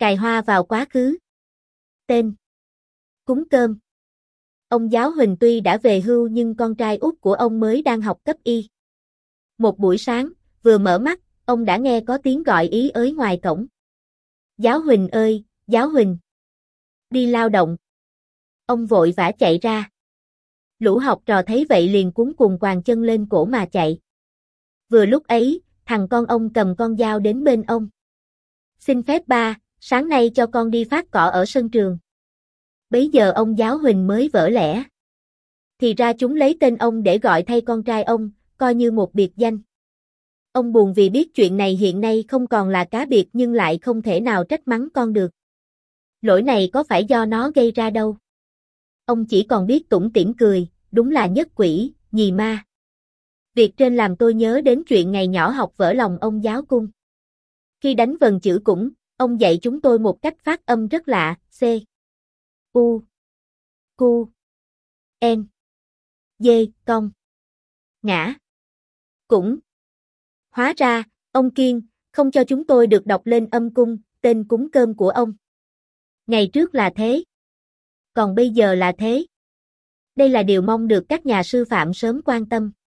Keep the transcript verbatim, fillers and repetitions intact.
Cài hoa vào quá khứ. Tên. Cúng cơm. Ông giáo Huỳnh tuy đã về hưu nhưng con trai út của ông mới đang học cấp y. Một buổi sáng, vừa mở mắt, ông đã nghe có tiếng gọi ý ới ngoài cổng. Giáo Huỳnh ơi, giáo Huỳnh. Đi lao động. Ông vội vã chạy ra. Lũ học trò thấy vậy liền cuống cuồng quàng chân lên cổ mà chạy. Vừa lúc ấy, thằng con ông cầm con dao đến bên ông. Xin phép ba, sáng nay cho con đi phát cỏ ở sân trường. Bấy giờ ông giáo Huỳnh mới vỡ lẽ. Thì ra chúng lấy tên ông để gọi thay con trai ông, coi như một biệt danh. Ông buồn vì biết chuyện này hiện nay không còn là cá biệt nhưng lại không thể nào trách mắng con được. Lỗi này có phải do nó gây ra đâu. Ông chỉ còn biết tủm tỉm cười, đúng là nhất quỷ, nhì ma. Việc trên làm tôi nhớ đến chuyện ngày nhỏ học vỡ lòng ông giáo cung. Khi đánh vần chữ cũng, ông dạy chúng tôi một cách phát âm rất lạ, C, U, Q, N, D, cong, ngã, cũng. Hóa ra, ông Kiên, không cho chúng tôi được đọc lên âm cung, tên cúng cơm của ông. Ngày trước là thế. Còn bây giờ là thế. Đây là điều mong được các nhà sư phạm sớm quan tâm.